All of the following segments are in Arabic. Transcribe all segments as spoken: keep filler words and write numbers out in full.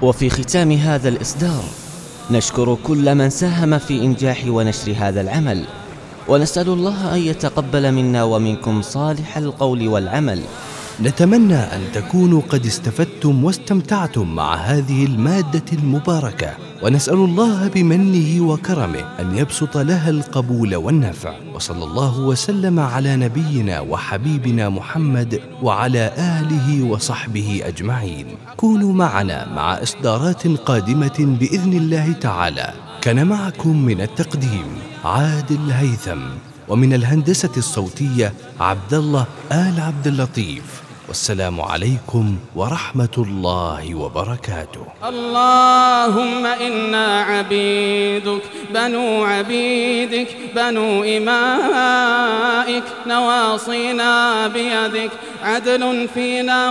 وفي ختام هذا الإصدار نشكر كل من ساهم في إنجاح ونشر هذا العمل، ونسأل الله أن يتقبل منا ومنكم صالح القول والعمل. نتمنى أن تكونوا قد استفدتم واستمتعتم مع هذه المادة المباركة، ونسأل الله بمنه وكرمه أن يبسط لها القبول والنفع. وصلى الله وسلم على نبينا وحبيبنا محمد وعلى آله وصحبه أجمعين. كونوا معنا مع إصدارات قادمة بإذن الله تعالى. كان معكم من التقديم عادل هيثم، ومن الهندسة الصوتية عبد الله آل عبد اللطيف. والسلام عليكم ورحمة الله وبركاته. اللهم إنا عبيدك بنو عبيدك بنو إمائك، نواصينا بيدك، عدل فينا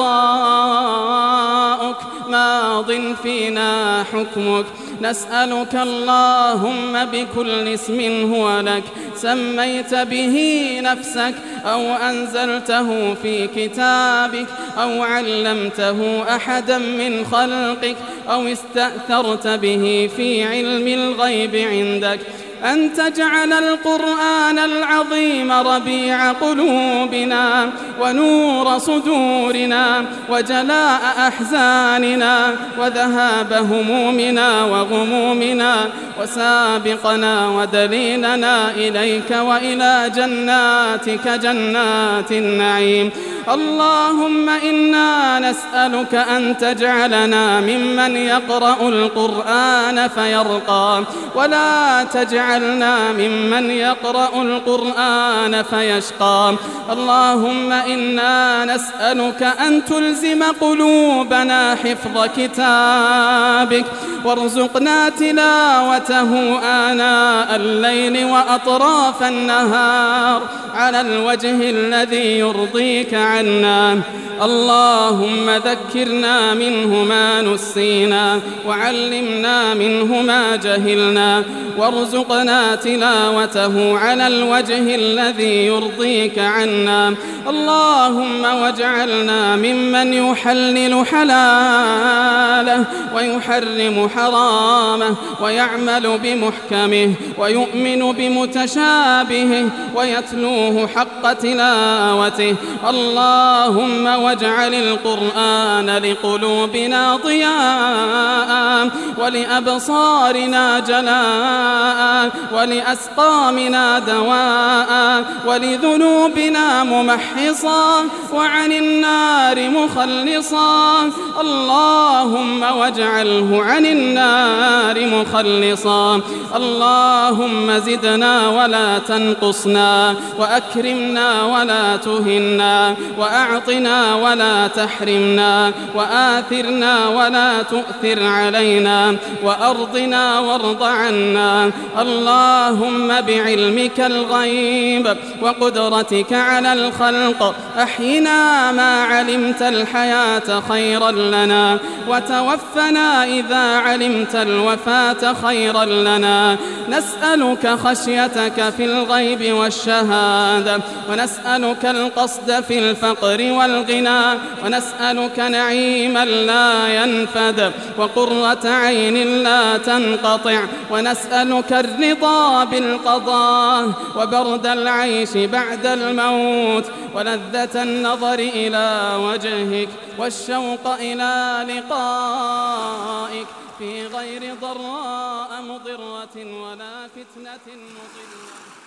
قضاؤك، ماض فينا حكمك. نسألك اللهم بكل اسم هو لك سميت به نفسك أو أنزلته في كتابك أو علمته أحدا من خلقك أو استأثرت به في علم الغيب عندك، أن تجعل القرآن العظيم ربيع قلوبنا ونور صدورنا وجلاء أحزاننا وذهاب همومنا وغمومنا، وسابقنا ودليلنا إليك وإلى جناتك جنات النعيم. اللهم إنا نسألك أن تجعلنا ممن يقرأ القرآن فيرقى، ولا تجعلنا ممن يقرأ القرآن فيشقى. اللهم إنا نسألك أن تلزم قلوبنا حفظ كتابك، وارزقنا تلاوته آناء الليل وأطراف النهار على الوجه الذي يرضيك عنا. اللهم ذكرنا منه ما نسينا، وعلمنا منه ما جهلنا، وارزقنا تلاوته على الوجه الذي يرضيك عنا. اللهم واجعلنا ممن يحلل حلاله ويحرم حرامه، ويعمل بمحكمه ويؤمن بمتشابهه ويتلوه حق تلاوته. اللهم واجعل القرآن لقلوبنا ضياء، ولأبصارنا جلاء، ولأسقامنا دواء، ولذنوبنا ممحصا، وعن النار مخلصا. اللهم واجعله عن النار مخلصا. اللهم زدنا ولا تنقصنا، وأكرمنا ولا تهنا، وأعطنا ولا تحرمنا، وآثرنا ولا تؤثر علينا، وأرضنا وارض عنا. اللهم بعلمك الغيب وقدرتك على الخلق أحينا ما علمت الحياة خيرا لنا، وتوفنا إذا علمت الوفاة خيرا لنا. نسألك خشيتك في الغيب والشهادة، ونسألك القصد في الفقر والغنى، ونسألك نعيما لا ينفد وقرة عين لا تنقطع، ونسألك الرضا بالقضاء وبرد العيش بعد الموت، ولذة النظر إلى وجهك والشوق إلى لقائك في غير ضراء مضرة ولا فتنة مضلة.